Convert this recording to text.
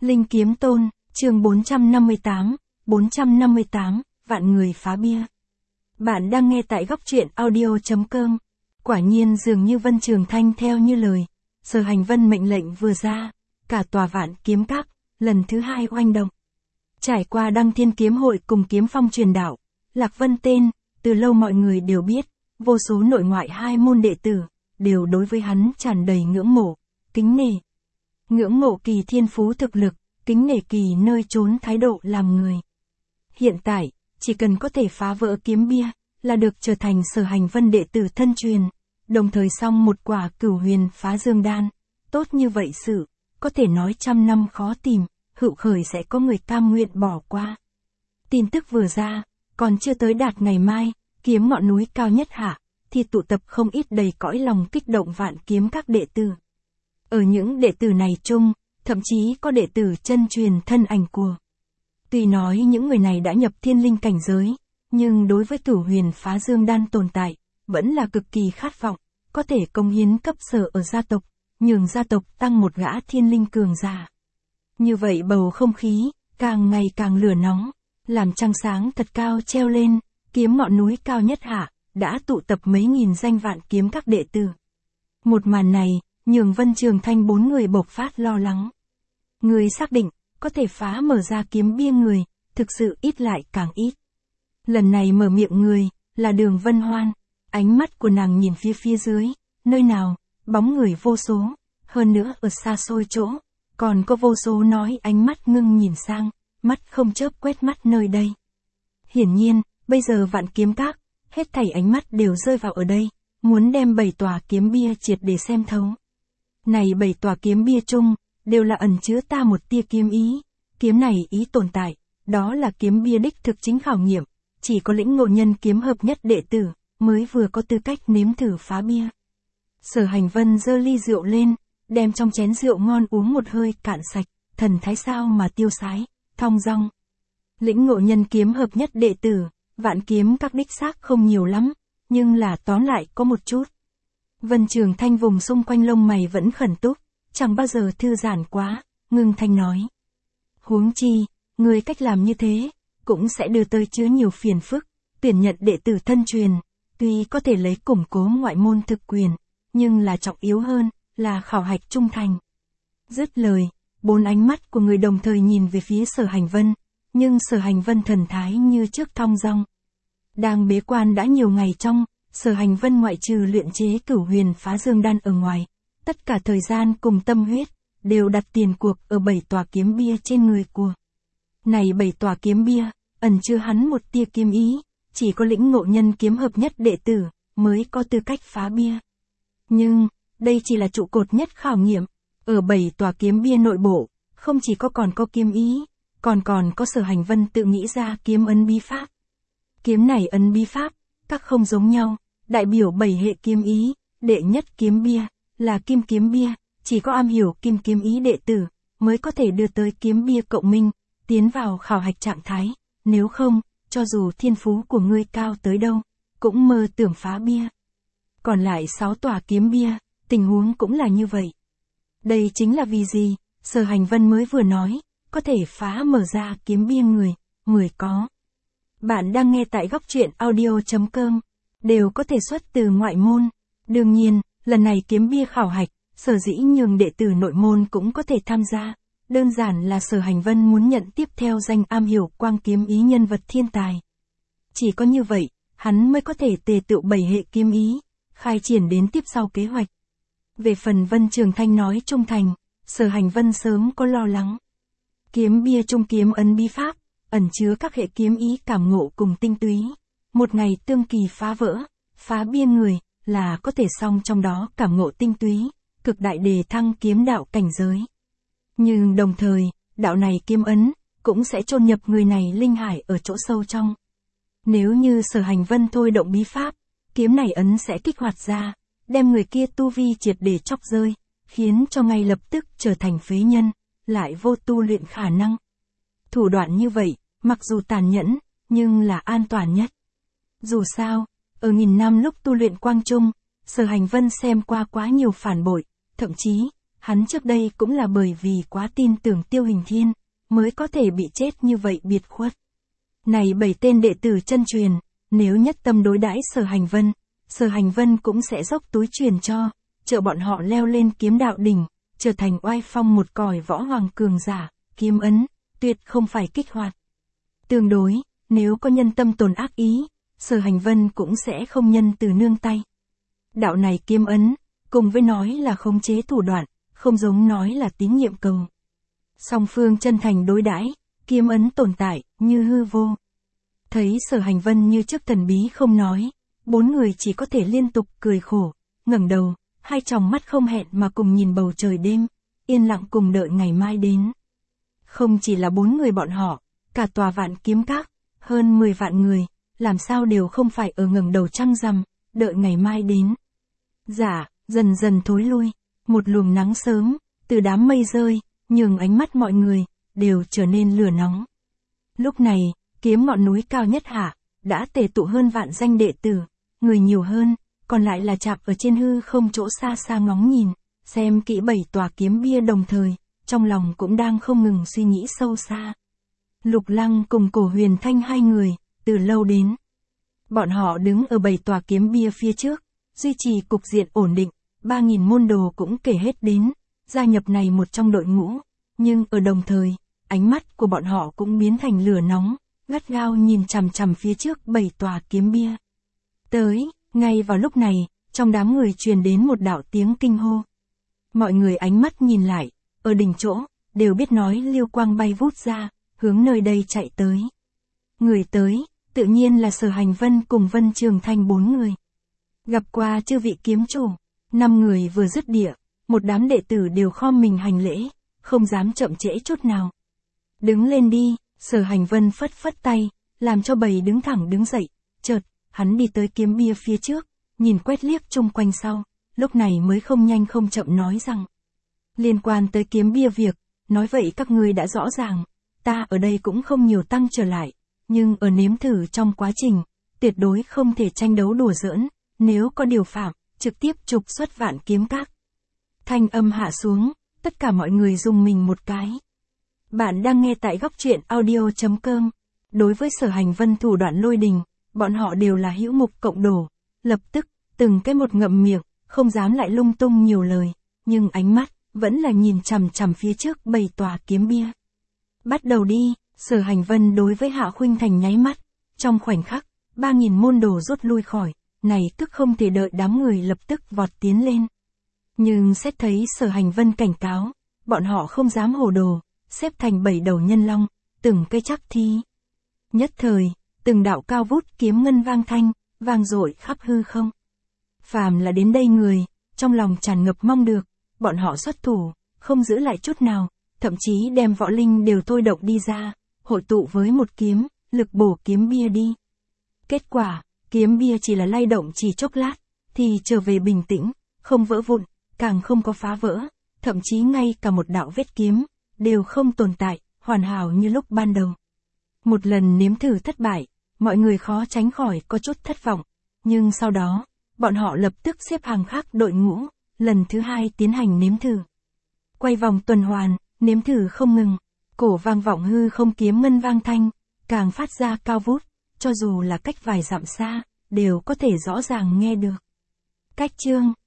Linh Kiếm Tôn, chương 458, vạn người phá bia. Bạn đang nghe tại góc truyện audio.com. Quả nhiên dường như Vân Trường Thanh theo như lời, Sở Hành Vân mệnh lệnh vừa ra, cả tòa Vạn Kiếm Các, lần thứ hai oanh động. Trải qua Đăng Thiên Kiếm Hội cùng Kiếm Phong truyền đạo, Lạc Vân tên, từ lâu mọi người đều biết, vô số nội ngoại hai môn đệ tử, đều đối với hắn tràn đầy ngưỡng mộ, kính nể. Ngưỡng mộ kỳ thiên phú thực lực, kính nể kỳ nơi trốn thái độ làm người. Hiện tại, chỉ cần có thể phá vỡ kiếm bia, là được trở thành Sở Hành Vân đệ tử thân truyền, đồng thời xong một quả Cửu Huyền Phá Dương Đan. Tốt như vậy sự, có thể nói trăm năm khó tìm, hữu khởi sẽ có người cam nguyện bỏ qua. Tin tức vừa ra, còn chưa tới đạt ngày mai, kiếm ngọn núi cao nhất hạ, thì tụ tập không ít đầy cõi lòng kích động Vạn Kiếm Các đệ tử. Ở những đệ tử này chung, thậm chí có đệ tử chân truyền thân ảnh của. Tuy nói những người này đã nhập thiên linh cảnh giới, nhưng đối với Cửu Huyền Phá Dương Đan tồn tại, vẫn là cực kỳ khát vọng, có thể cống hiến cấp sở ở gia tộc, nhường gia tộc tăng một gã thiên linh cường giả. Như vậy bầu không khí, càng ngày càng lửa nóng, làm trăng sáng thật cao treo lên, kiếm ngọn núi cao nhất hạ, đã tụ tập mấy nghìn danh Vạn Kiếm Các đệ tử. Một màn này, nhường Vân Trường Thanh bốn người bộc phát lo lắng. Người xác định, có thể phá mở ra kiếm bia người, thực sự ít lại càng ít. Lần này mở miệng người, là Đường Vân Hoan, ánh mắt của nàng nhìn phía dưới, nơi nào, bóng người vô số, hơn nữa ở xa xôi chỗ, còn có vô số nói ánh mắt ngưng nhìn sang, mắt không chớp quét mắt nơi đây. Hiển nhiên, bây giờ Vạn Kiếm Các, hết thảy ánh mắt đều rơi vào ở đây, muốn đem 7 tòa kiếm bia triệt để xem thấu. Này 7 tòa kiếm bia chung, đều là ẩn chứa ta một tia kiếm ý. Kiếm này ý tồn tại, đó là kiếm bia đích thực chính khảo nghiệm, chỉ có lĩnh ngộ nhân kiếm hợp nhất đệ tử, mới vừa có tư cách nếm thử phá bia. Sở Hành Vân giơ ly rượu lên, đem trong chén rượu ngon uống một hơi cạn sạch, thần thái sao mà tiêu sái, thong dong. Lĩnh ngộ nhân kiếm hợp nhất đệ tử, Vạn Kiếm Các đích xác không nhiều lắm, nhưng là tóm lại có một chút. Vân Trường Thanh vùng xung quanh lông mày vẫn khẩn túc, chẳng bao giờ thư giãn quá, ngưng thanh nói. Huống chi, người cách làm như thế, cũng sẽ đưa tới chứa nhiều phiền phức, tuyển nhận đệ tử thân truyền, tuy có thể lấy củng cố ngoại môn thực quyền, nhưng là trọng yếu hơn, là khảo hạch trung thành. Dứt lời, 4 ánh mắt của người đồng thời nhìn về phía Sở Hành Vân, nhưng Sở Hành Vân thần thái như trước thong dong. Đang bế quan đã nhiều ngày trong, Sở Hành Vân ngoại trừ luyện chế Cửu Huyền Phá Dương Đan ở ngoài, tất cả thời gian cùng tâm huyết, đều đặt tiền cuộc ở 7 tòa kiếm bia trên người của. Này 7 tòa kiếm bia, ẩn chứa hắn một tia kiếm ý, chỉ có lĩnh ngộ nhân kiếm hợp nhất đệ tử, mới có tư cách phá bia. Nhưng, đây chỉ là trụ cột nhất khảo nghiệm, ở 7 tòa kiếm bia nội bộ, không chỉ còn có kiếm ý, còn có Sở Hành Vân tự nghĩ ra kiếm ấn bí pháp. Kiếm này ấn bí pháp, các không giống nhau, đại biểu 7 hệ kiếm ý, đệ nhất kiếm bia, là kim kiếm bia, chỉ có am hiểu kim kiếm ý đệ tử, mới có thể đưa tới kiếm bia cộng minh, tiến vào khảo hạch trạng thái, nếu không, cho dù thiên phú của ngươi cao tới đâu, cũng mơ tưởng phá bia. Còn lại 6 tòa kiếm bia, tình huống cũng là như vậy. Đây chính là vì gì, Sở Hành Vân mới vừa nói, có thể phá mở ra kiếm bia người có. Bạn đang nghe tại góc truyện audio.com, đều có thể xuất từ ngoại môn. Đương nhiên, lần này kiếm bia khảo hạch, sở dĩ nhường đệ tử nội môn cũng có thể tham gia. Đơn giản là Sở Hành Vân muốn nhận tiếp theo danh am hiểu quang kiếm ý nhân vật thiên tài. Chỉ có như vậy, hắn mới có thể tề tựu 7 hệ kiếm ý, khai triển đến tiếp sau kế hoạch. Về phần Vân Trường Thanh nói trung thành, Sở Hành Vân sớm có lo lắng. Kiếm bia trung kiếm ấn bí pháp, ẩn chứa các hệ kiếm ý cảm ngộ cùng tinh túy. Một ngày tương kỳ phá vỡ, phá bia người, là có thể xong trong đó cảm ngộ tinh túy, cực đại đề thăng kiếm đạo cảnh giới. Nhưng đồng thời, đạo này kiếm ấn, cũng sẽ chôn nhập người này linh hải ở chỗ sâu trong. Nếu như Sở Hành Vân thôi động bí pháp, kiếm này ấn sẽ kích hoạt ra, đem người kia tu vi triệt để chóc rơi, khiến cho ngay lập tức trở thành phế nhân, lại vô tu luyện khả năng. Thủ đoạn như vậy, mặc dù tàn nhẫn, nhưng là an toàn nhất. Dù sao, ở nghìn năm lúc tu luyện quang trung, Sở Hành Vân xem qua quá nhiều phản bội, thậm chí, Hắn trước đây cũng là bởi vì quá tin tưởng Tiêu Hình Thiên, mới có thể bị chết như vậy biệt khuất. Này 7 tên đệ tử chân truyền, nếu nhất tâm đối đãi Sở Hành Vân cũng sẽ dốc túi truyền cho, trợ bọn họ leo lên kiếm đạo đỉnh, trở thành oai phong một còi võ hoàng cường giả, kiếm ấn, tuyệt không phải kích hoạt. Tương đối, nếu có nhân tâm tồn ác ý, Sở Hành Vân cũng sẽ không nhân từ nương tay. Đạo này kiếm ấn, cùng với nói là khống chế thủ đoạn, không giống nói là tín nhiệm cầu. Song phương chân thành đối đãi, kiếm ấn tồn tại, như hư vô. Thấy Sở Hành Vân như trước thần bí không nói, 4 người chỉ có thể liên tục cười khổ, ngẩng đầu, hai tròng mắt không hẹn mà cùng nhìn bầu trời đêm, yên lặng cùng đợi ngày mai đến. Không chỉ là 4 người bọn họ, cả tòa Vạn Kiếm Các, hơn 10 vạn người, làm sao đều không phải ở ngẩng đầu trăng rằm, đợi ngày mai đến. Dạ, dần dần thối lui, một luồng nắng sớm, từ đám mây rơi, nhường ánh mắt mọi người, đều trở nên lửa nóng. Lúc này, kiếm ngọn núi cao nhất hạ, đã tề tụ hơn vạn danh đệ tử, người nhiều hơn, còn lại là chạp ở trên hư không chỗ xa xa ngóng nhìn, xem kỹ 7 tòa kiếm bia đồng thời, trong lòng cũng đang không ngừng suy nghĩ sâu xa. Lục Lăng cùng Cổ Huyền Thanh hai người, từ lâu đến. Bọn họ đứng ở 7 tòa kiếm bia phía trước, duy trì cục diện ổn định, 3.000 môn đồ cũng kể hết đến, gia nhập này một trong đội ngũ, nhưng ở đồng thời, ánh mắt của bọn họ cũng biến thành lửa nóng, gắt gao nhìn chằm chằm phía trước 7 tòa kiếm bia. Tới, ngay vào lúc này, trong đám người truyền đến một đạo tiếng kinh hô. Mọi người ánh mắt nhìn lại, ở đỉnh chỗ, đều biết nói lưu quang bay vút ra, hướng nơi đây chạy tới. Người tới, tự nhiên là Sở Hành Vân cùng Vân Trường Thanh 4 người. Gặp qua chư vị kiếm chủ, 5 người vừa dứt địa, một đám đệ tử đều khom mình hành lễ, không dám chậm trễ chút nào. Đứng lên đi, Sở Hành Vân phất phất tay, làm cho bầy đứng thẳng đứng dậy, chợt, hắn đi tới kiếm bia phía trước, nhìn quét liếc chung quanh sau, lúc này mới không nhanh không chậm nói rằng. Liên quan tới kiếm bia việc, nói vậy các ngươi đã rõ ràng, ta ở đây cũng không nhiều tăng trở lại, nhưng ở nếm thử trong quá trình, tuyệt đối không thể tranh đấu đùa giỡn, nếu có điều phạm, trực tiếp trục xuất Vạn Kiếm Các. Thanh âm hạ xuống, tất cả mọi người rùng mình một cái. Bạn đang nghe tại góc truyện audio.com. Đối với Sở Hành Vân thủ đoạn lôi đình, bọn họ đều là hữu mục cộng đổ, lập tức, từng cái một ngậm miệng, không dám lại lung tung nhiều lời, nhưng ánh mắt, vẫn là nhìn chằm chằm phía trước 7 tòa kiếm bia. Bắt đầu đi, Sở Hành Vân đối với Hạ Khuynh Thành nháy mắt, trong khoảnh khắc, 3.000 môn đồ rút lui khỏi, này tức không thể đợi đám người lập tức vọt tiến lên. Nhưng xét thấy Sở Hành Vân cảnh cáo, bọn họ không dám hồ đồ, xếp thành 7 đầu nhân long, từng cây chắc thi. Nhất thời, từng đạo cao vút kiếm ngân vang thanh, vang dội khắp hư không. Phàm là đến đây người, trong lòng tràn ngập mong được, bọn họ xuất thủ, không giữ lại chút nào, thậm chí đem võ linh đều thôi động đi ra, hội tụ với một kiếm, lực bổ kiếm bia đi. Kết quả, kiếm bia chỉ là lay động chỉ chốc lát, thì trở về bình tĩnh, không vỡ vụn, càng không có phá vỡ, thậm chí ngay cả một đạo vết kiếm, đều không tồn tại, hoàn hảo như lúc ban đầu. Một lần nếm thử thất bại, mọi người khó tránh khỏi có chút thất vọng, nhưng sau đó, bọn họ lập tức xếp hàng khác đội ngũ, lần thứ 2 tiến hành nếm thử. Quay vòng tuần hoàn, nếm thử không ngừng, cổ vang vọng hư không kiếm ngân vang thanh, càng phát ra cao vút, cho dù là cách vài dặm xa, đều có thể rõ ràng nghe được. Cách chương